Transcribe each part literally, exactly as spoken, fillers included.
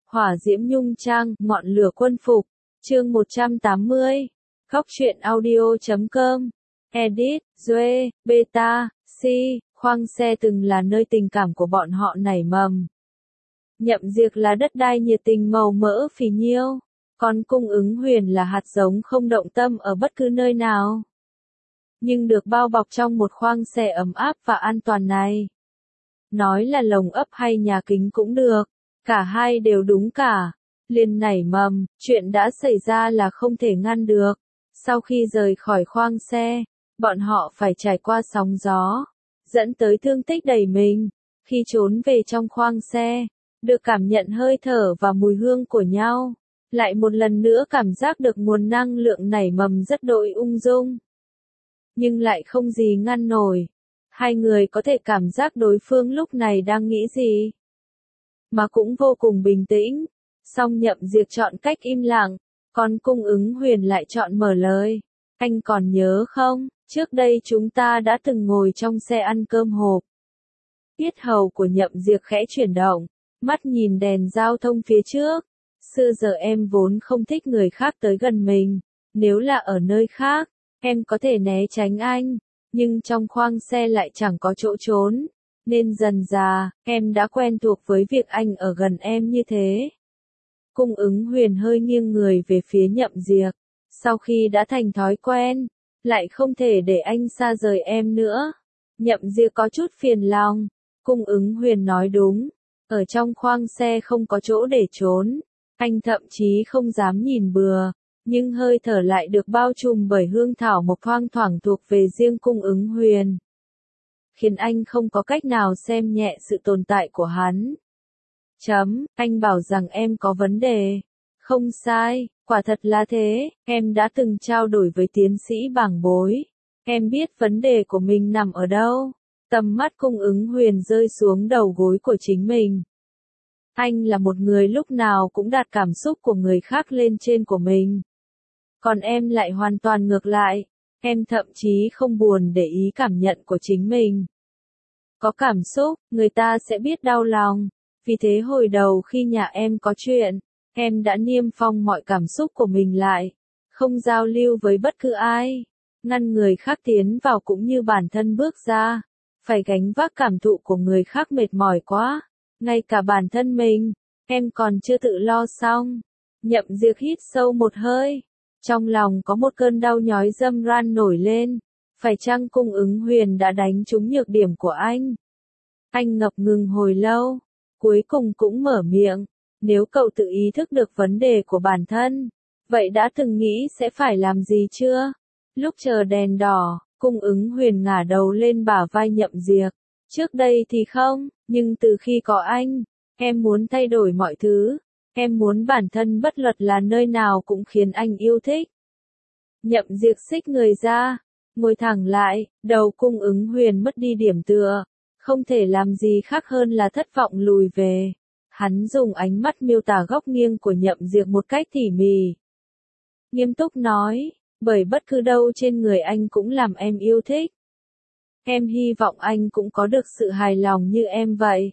Hỏa diễm nhung trang, ngọn lửa quân phục. Chương một trăm tám mươi. Góc truyện audio chấm com. Edit, Duê, Beta, Si, khoang xe từng là nơi tình cảm của bọn họ nảy mầm. Nhậm Diệc là đất đai nhiệt tình màu mỡ phì nhiêu, còn Cung Ứng Huyền là hạt giống không động tâm ở bất cứ nơi nào. Nhưng được bao bọc trong một khoang xe ấm áp và an toàn này. Nói là lồng ấp hay nhà kính cũng được, cả hai đều đúng cả. Liền nảy mầm, chuyện đã xảy ra là không thể ngăn được. Sau khi rời khỏi khoang xe, bọn họ phải trải qua sóng gió, dẫn tới thương tích đầy mình. Khi trốn về trong khoang xe, được cảm nhận hơi thở và mùi hương của nhau, lại một lần nữa cảm giác được nguồn năng lượng nảy mầm rất đội ung dung. Nhưng lại không gì ngăn nổi. Hai người có thể cảm giác đối phương lúc này đang nghĩ gì, mà cũng vô cùng bình tĩnh. Song Nhậm Diệc chọn cách im lặng, còn Cung Ứng Huyền lại chọn mở lời. Anh còn nhớ không, trước đây chúng ta đã từng ngồi trong xe ăn cơm hộp. Yết hầu của Nhậm Diệc khẽ chuyển động, mắt nhìn đèn giao thông phía trước. Xưa giờ em vốn không thích người khác tới gần mình, nếu là ở nơi khác, em có thể né tránh anh, nhưng trong khoang xe lại chẳng có chỗ trốn, nên dần dà, em đã quen thuộc với việc anh ở gần em như thế. Cung Ứng Huyền hơi nghiêng người về phía Nhậm Diệc, sau khi đã thành thói quen, lại không thể để anh xa rời em nữa. Nhậm Diệc có chút phiền lòng, Cung Ứng Huyền nói đúng, ở trong khoang xe không có chỗ để trốn, anh thậm chí không dám nhìn bừa, nhưng hơi thở lại được bao trùm bởi hương thảo mộc thoang thoảng thuộc về riêng Cung Ứng Huyền, khiến anh không có cách nào xem nhẹ sự tồn tại của hắn. Chấm, anh bảo rằng em có vấn đề. Không sai, quả thật là thế, em đã từng trao đổi với tiến sĩ Bàng Bối. Em biết vấn đề của mình nằm ở đâu. Tầm mắt Cung Ứng Huyền rơi xuống đầu gối của chính mình. Anh là một người lúc nào cũng đặt cảm xúc của người khác lên trên của mình. Còn em lại hoàn toàn ngược lại, em thậm chí không buồn để ý cảm nhận của chính mình. Có cảm xúc, người ta sẽ biết đau lòng. Vì thế hồi đầu khi nhà em có chuyện, em đã niêm phong mọi cảm xúc của mình lại, không giao lưu với bất cứ ai, ngăn người khác tiến vào cũng như bản thân bước ra, phải gánh vác cảm thụ của người khác mệt mỏi quá, ngay cả bản thân mình, em còn chưa tự lo xong. Nhậm Diệc hít sâu một hơi, trong lòng có một cơn đau nhói râm ran nổi lên, phải chăng Cung Ứng Huyền đã đánh trúng nhược điểm của anh? Anh ngập ngừng hồi lâu, cuối cùng cũng mở miệng, nếu cậu tự ý thức được vấn đề của bản thân, vậy đã từng nghĩ sẽ phải làm gì chưa? Lúc chờ đèn đỏ, Cung Ứng Huyền ngả đầu lên bả vai Nhậm Diệc, trước đây thì không, nhưng từ khi có anh, em muốn thay đổi mọi thứ, em muốn bản thân bất luận là nơi nào cũng khiến anh yêu thích. Nhậm Diệc xích người ra, ngồi thẳng lại, đầu Cung Ứng Huyền mất đi điểm tựa. Không thể làm gì khác hơn là thất vọng lùi về. Hắn dùng ánh mắt miêu tả góc nghiêng của Nhậm Diệc một cách tỉ mỉ. Nghiêm túc nói, bởi bất cứ đâu trên người anh cũng làm em yêu thích. Em hy vọng anh cũng có được sự hài lòng như em vậy.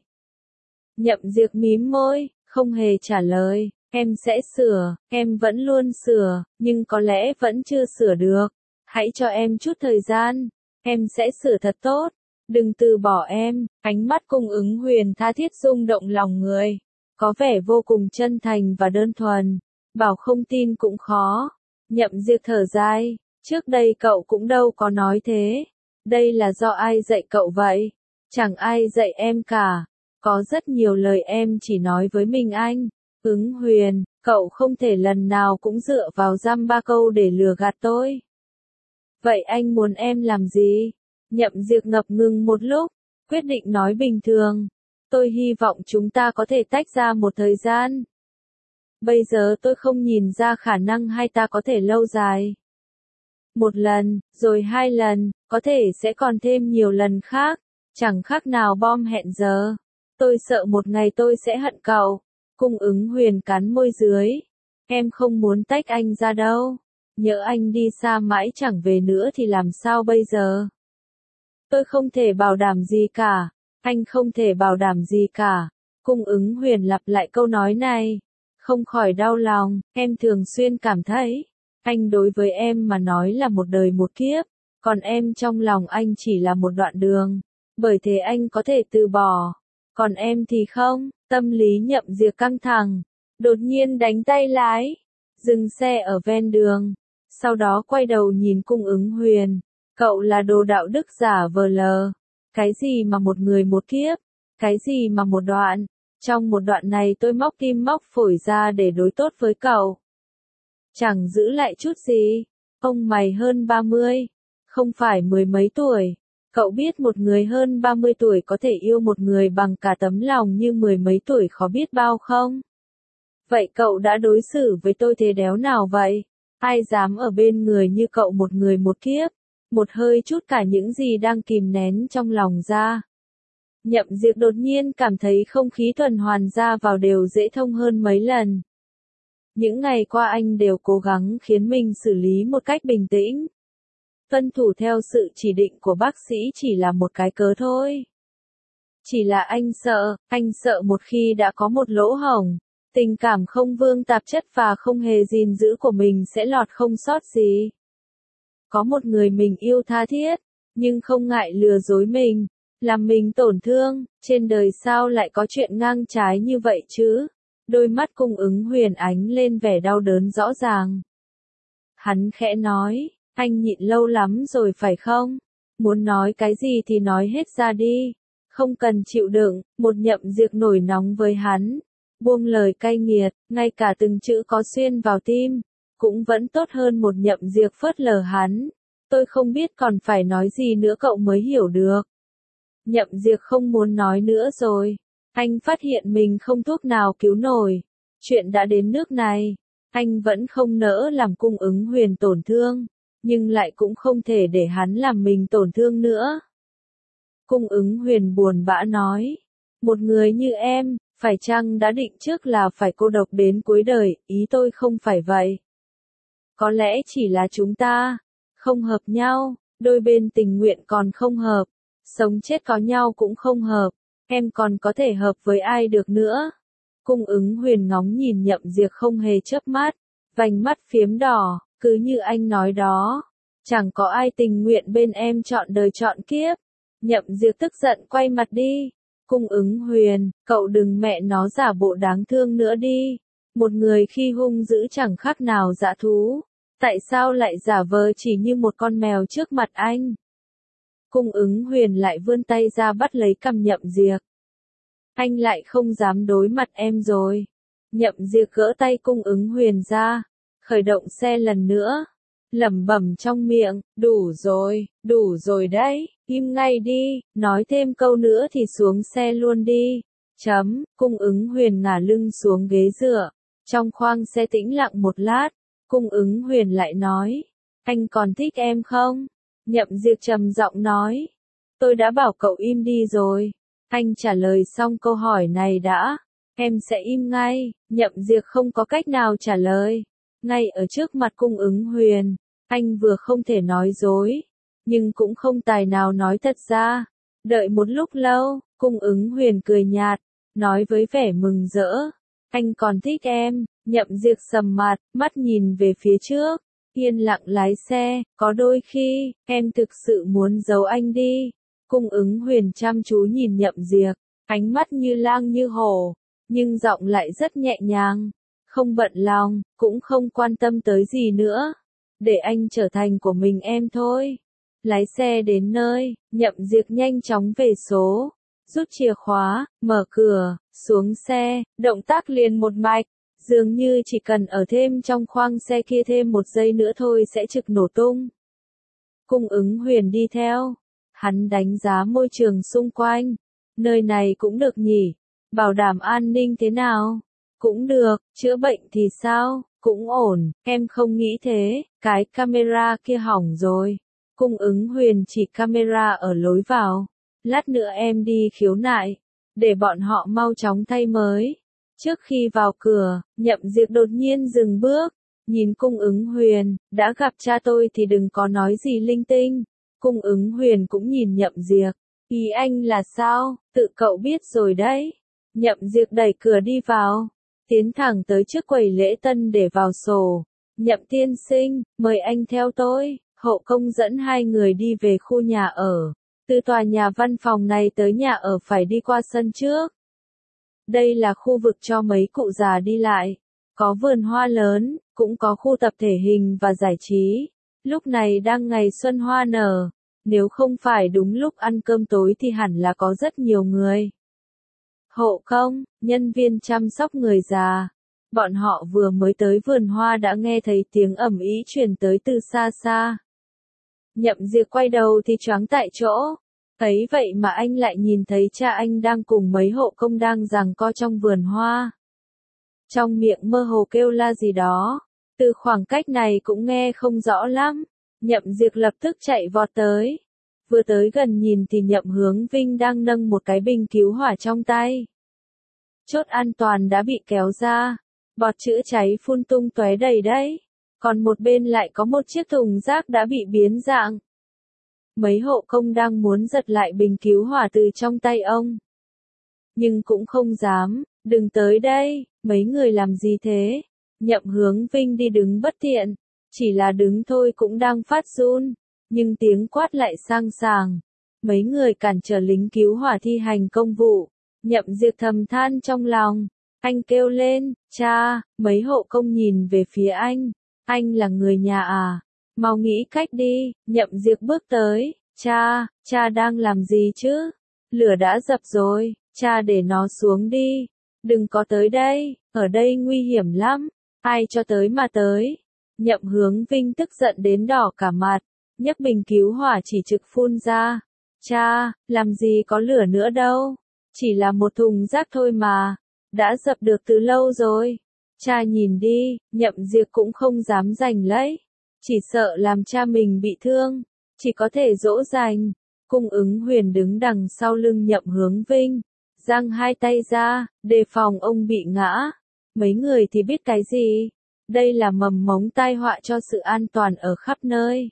Nhậm Diệc mím môi, không hề trả lời, em sẽ sửa, em vẫn luôn sửa, nhưng có lẽ vẫn chưa sửa được. Hãy cho em chút thời gian, em sẽ sửa thật tốt. Đừng từ bỏ em. Ánh mắt Cung Ứng Huyền tha thiết rung động lòng người, có vẻ vô cùng chân thành và đơn thuần, bảo không tin cũng khó. Nhậm Diệc thở dài, trước đây cậu cũng đâu có nói thế, đây là do ai dạy cậu vậy? Chẳng ai dạy em cả, có rất nhiều lời em chỉ nói với mình anh. Ứng Huyền, cậu không thể lần nào cũng dựa vào dăm ba câu để lừa gạt tôi. Vậy anh muốn em làm gì? Nhậm Diệc ngập ngừng một lúc, quyết định nói bình thường. Tôi hy vọng chúng ta có thể tách ra một thời gian. Bây giờ tôi không nhìn ra khả năng hai ta có thể lâu dài. Một lần, rồi hai lần, có thể sẽ còn thêm nhiều lần khác, chẳng khác nào bom hẹn giờ. Tôi sợ một ngày tôi sẽ hận cậu. Cung Ứng Huyền cắn môi dưới. Em không muốn tách anh ra đâu. Nhỡ anh đi xa mãi chẳng về nữa thì làm sao bây giờ? Tôi không thể bảo đảm gì cả, anh không thể bảo đảm gì cả. Cung ứng huyền lặp lại câu nói này. Không khỏi đau lòng, em thường xuyên cảm thấy, anh đối với em mà nói là một đời một kiếp, còn em trong lòng anh chỉ là một đoạn đường, bởi thế anh có thể từ bỏ, còn em thì không. Tâm lý Nhậm Diệp căng thẳng, đột nhiên đánh tay lái, dừng xe ở ven đường, sau đó quay đầu nhìn Cung ứng huyền, cậu là đồ đạo đức giả vờ lờ, cái gì mà một người một kiếp, cái gì mà một đoạn, trong một đoạn này tôi móc tim móc phổi ra để đối tốt với cậu. Chẳng giữ lại chút gì, ông mày hơn ba mươi, không phải mười mấy tuổi. Cậu biết một người hơn ba mươi tuổi có thể yêu một người bằng cả tấm lòng như mười mấy tuổi khó biết bao không? Vậy cậu đã đối xử với tôi thế đéo nào vậy? Ai dám ở bên người như cậu một người một kiếp, một hơi chút cả những gì đang kìm nén trong lòng ra. Nhậm Diệp đột nhiên cảm thấy không khí tuần hoàn ra vào đều dễ thông hơn mấy lần. Những ngày qua anh đều cố gắng khiến mình xử lý một cách bình tĩnh. Tuân thủ theo sự chỉ định của bác sĩ chỉ là một cái cớ thôi. Chỉ là anh sợ, anh sợ một khi đã có một lỗ hổng, tình cảm không vương tạp chất và không hề gìn giữ của mình sẽ lọt không sót gì. Có một người mình yêu tha thiết, nhưng không ngại lừa dối mình, làm mình tổn thương, trên đời sao lại có chuyện ngang trái như vậy chứ? Đôi mắt Cung ứng huyền ánh lên vẻ đau đớn rõ ràng. Hắn khẽ nói, anh nhịn lâu lắm rồi phải không? Muốn nói cái gì thì nói hết ra đi. Không cần chịu đựng, một Nhậm Diệp nổi nóng với hắn. Buông lời cay nghiệt, ngay cả từng chữ có xuyên vào tim, cũng vẫn tốt hơn một Nhậm Diệp phớt lờ hắn. Tôi không biết còn phải nói gì nữa cậu mới hiểu được. Nhậm Diệp không muốn nói nữa rồi. Anh phát hiện mình không thuốc nào cứu nổi. Chuyện đã đến nước này, anh vẫn không nỡ làm Cung ứng huyền tổn thương, nhưng lại cũng không thể để hắn làm mình tổn thương nữa. Cung ứng huyền buồn bã nói, một người như em, phải chăng đã định trước là phải cô độc đến cuối đời, ý tôi không phải vậy. Có lẽ chỉ là chúng ta không hợp nhau, đôi bên tình nguyện còn không hợp, sống chết có nhau cũng không hợp, em còn có thể hợp với ai được nữa. Cung ứng huyền ngóng nhìn Nhậm Diệp không hề chớp mắt, vành mắt phiếm đỏ, cứ như anh nói đó, chẳng có ai tình nguyện bên em chọn đời chọn kiếp. Nhậm Diệp tức giận quay mặt đi. Cung ứng huyền, cậu đừng mẹ nó giả bộ đáng thương nữa đi. Một người khi hung dữ chẳng khác nào dã thú, tại sao lại giả vờ chỉ như một con mèo trước mặt anh? Cung ứng huyền lại vươn tay ra bắt lấy cằm Nhậm Diệp. Anh lại không dám đối mặt em rồi. Nhậm Diệp gỡ tay Cung ứng huyền ra, khởi động xe lần nữa, lẩm bẩm trong miệng, đủ rồi, đủ rồi đấy, im ngay đi, nói thêm câu nữa thì xuống xe luôn đi. Chấm, Cung ứng huyền ngả lưng xuống ghế dựa, trong khoang xe tĩnh lặng một lát, Cung ứng huyền lại nói, anh còn thích em không? Nhậm Diệp trầm giọng nói, tôi đã bảo cậu im đi rồi. Anh trả lời xong câu hỏi này đã, em sẽ im ngay. Nhậm Diệp không có cách nào trả lời. Ngay ở trước mặt Cung ứng huyền, anh vừa không thể nói dối, nhưng cũng không tài nào nói thật ra. Đợi một lúc lâu, Cung ứng huyền cười nhạt, nói với vẻ mừng rỡ, anh còn thích em. Nhậm Diệp sầm mặt, mắt nhìn về phía trước, yên lặng lái xe, có đôi khi, em thực sự muốn giấu anh đi. Cung ứng huyền chăm chú nhìn Nhậm Diệp, ánh mắt như lang như hổ, nhưng giọng lại rất nhẹ nhàng, không bận lòng, cũng không quan tâm tới gì nữa. Để anh trở thành của mình em thôi. Lái xe đến nơi, Nhậm Diệp nhanh chóng về số, rút chìa khóa, mở cửa, xuống xe, động tác liền một mạch, dường như chỉ cần ở thêm trong khoang xe kia thêm một giây nữa thôi sẽ trực nổ tung. Cung ứng huyền đi theo, hắn đánh giá môi trường xung quanh, nơi này cũng được nhỉ, bảo đảm an ninh thế nào? Cũng được, chữa bệnh thì sao? Cũng ổn, em không nghĩ thế, cái camera kia hỏng rồi. Cung ứng huyền chỉ camera ở lối vào, lát nữa em đi khiếu nại, để bọn họ mau chóng thay mới. Trước khi vào cửa, Nhậm Diệp đột nhiên dừng bước, nhìn Cung ứng huyền, đã gặp cha tôi thì đừng có nói gì linh tinh. Cung ứng huyền cũng nhìn Nhậm Diệp, ý anh là sao, tự cậu biết rồi đấy. Nhậm Diệp đẩy cửa đi vào, tiến thẳng tới trước quầy lễ tân để vào sổ. Nhậm tiên sinh, mời anh theo tôi. Hậu công dẫn hai người đi về khu nhà ở. Từ tòa nhà văn phòng này tới nhà ở phải đi qua sân trước. Đây là khu vực cho mấy cụ già đi lại. Có vườn hoa lớn, cũng có khu tập thể hình và giải trí. Lúc này đang ngày xuân hoa nở. Nếu không phải đúng lúc ăn cơm tối thì hẳn là có rất nhiều người. Hộ công, nhân viên chăm sóc người già. Bọn họ vừa mới tới vườn hoa đã nghe thấy tiếng ầm ĩ truyền tới từ xa xa. Nhậm Diệp quay đầu thì choáng tại chỗ. Thấy vậy mà anh lại nhìn thấy cha anh đang cùng mấy hộ công đang giằng co trong vườn hoa. Trong miệng mơ hồ kêu la gì đó. Từ khoảng cách này cũng nghe không rõ lắm. Nhậm Diệp lập tức chạy vọt tới. Vừa tới gần nhìn thì Nhậm Hướng Vinh đang nâng một cái bình cứu hỏa trong tay. Chốt an toàn đã bị kéo ra. Bọt chữa cháy phun tung tóe đầy đấy. Còn một bên lại có một chiếc thùng rác đã bị biến dạng. Mấy hộ công đang muốn giật lại bình cứu hỏa từ trong tay ông. Nhưng cũng không dám, đừng tới đây, mấy người làm gì thế? Nhậm Hướng Vinh đi đứng bất tiện, chỉ là đứng thôi cũng đang phát run, nhưng tiếng quát lại sang sàng. Mấy người cản trở lính cứu hỏa thi hành công vụ. Nhậm Diệp thầm than trong lòng. Anh kêu lên, cha, mấy hộ công nhìn về phía anh. Anh là người nhà à? Mau nghĩ cách đi. Nhậm Diệp bước tới. Cha, cha đang làm gì chứ? Lửa đã dập rồi, cha để nó xuống đi. Đừng có tới đây, ở đây nguy hiểm lắm. Ai cho tới mà tới. Nhậm Hướng Vinh tức giận đến đỏ cả mặt. Nhấc bình cứu hỏa chỉ trực phun ra. Cha, làm gì có lửa nữa đâu. Chỉ là một thùng rác thôi mà. Đã dập được từ lâu rồi. Cha nhìn đi, Nhậm Diệp cũng không dám giành lấy. Chỉ sợ làm cha mình bị thương. Chỉ có thể dỗ dành. Cung Ứng Huyền đứng đằng sau lưng Nhậm Hướng Vinh. Giang hai tay ra, đề phòng ông bị ngã. Mấy người thì biết cái gì. Đây là mầm mống tai họa cho sự an toàn ở khắp nơi.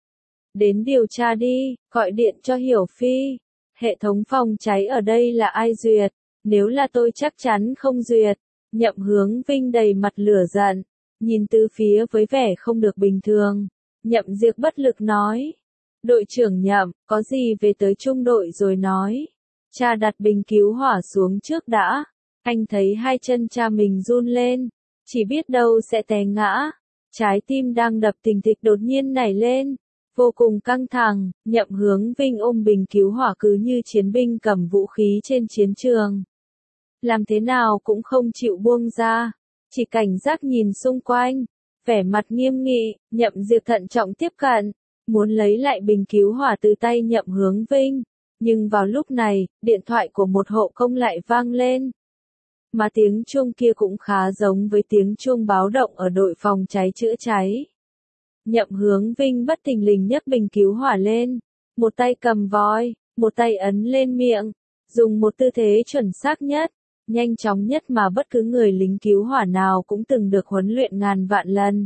Đến điều tra đi, gọi điện cho Hiểu Phi. Hệ thống phòng cháy ở đây là ai duyệt? Nếu là tôi chắc chắn không duyệt. Nhậm Hướng Vinh đầy mặt lửa giận. Nhìn từ phía với vẻ không được bình thường. Nhậm Diệp bất lực nói. Đội trưởng Nhậm, có gì về tới trung đội rồi nói. Cha đặt bình cứu hỏa xuống trước đã. Anh thấy hai chân cha mình run lên. Chỉ biết đâu sẽ té ngã. Trái tim đang đập thình thịch đột nhiên nảy lên. Vô cùng căng thẳng, Nhậm Hướng Vinh ôm bình cứu hỏa cứ như chiến binh cầm vũ khí trên chiến trường. Làm thế nào cũng không chịu buông ra. Chỉ cảnh giác nhìn xung quanh. Vẻ mặt nghiêm nghị, Nhậm Diệp thận trọng tiếp cận. Muốn lấy lại bình cứu hỏa từ tay Nhậm Hướng Vinh. Nhưng vào lúc này, điện thoại của một hộ công lại vang lên. Mà tiếng chuông kia cũng khá giống với tiếng chuông báo động ở đội phòng cháy chữa cháy. Nhậm Hướng Vinh bất thình lình nhấc bình cứu hỏa lên. Một tay cầm vòi, một tay ấn lên miệng. Dùng một tư thế chuẩn xác nhất, nhanh chóng nhất mà bất cứ người lính cứu hỏa nào cũng từng được huấn luyện ngàn vạn lần.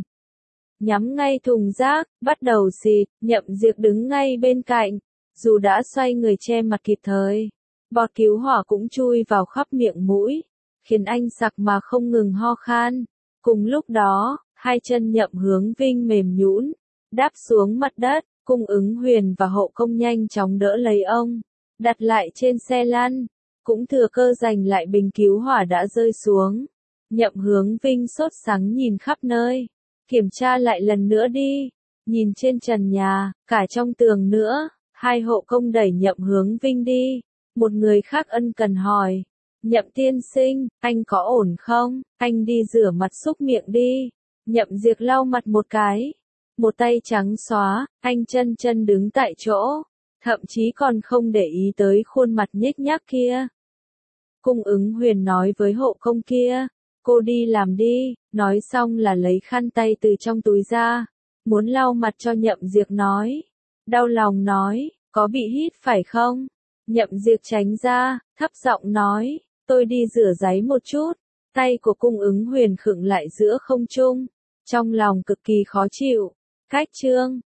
Nhắm ngay thùng rác, bắt đầu xịt, Nhậm Diệp đứng ngay bên cạnh. Dù đã xoay người che mặt kịp thời, bọt cứu hỏa cũng chui vào khắp miệng mũi, khiến anh sặc mà không ngừng ho khan. Cùng lúc đó, hai chân Nhậm Hướng Vinh mềm nhũn, đáp xuống mặt đất. Cung Ứng Huyền và hộ công nhanh chóng đỡ lấy ông, đặt lại trên xe lăn, cũng thừa cơ giành lại bình cứu hỏa đã rơi xuống. Nhậm Hướng Vinh sốt sắng nhìn khắp nơi, kiểm tra lại lần nữa đi, nhìn trên trần nhà, cả trong tường nữa. Hai hộ công đẩy Nhậm Hướng Vinh đi, một người khác ân cần hỏi. Nhậm tiên sinh, anh có ổn không? Anh đi rửa mặt xúc miệng đi. Nhậm Diệp lau mặt một cái. Một tay trắng xóa, anh chân chân đứng tại chỗ. Thậm chí còn không để ý tới khuôn mặt nhếch nhác kia. Cung Ứng Huyền nói với hộ công kia. Cô đi làm đi, nói xong là lấy khăn tay từ trong túi ra. Muốn lau mặt cho Nhậm Diệp nói. Đau lòng nói, có bị hít phải không? Nhậm Diệp tránh ra, thấp giọng nói, tôi đi rửa ráy một chút. Tay của Cung Ứng Huyền khựng lại giữa không trung. Trong lòng cực kỳ khó chịu. Cách chương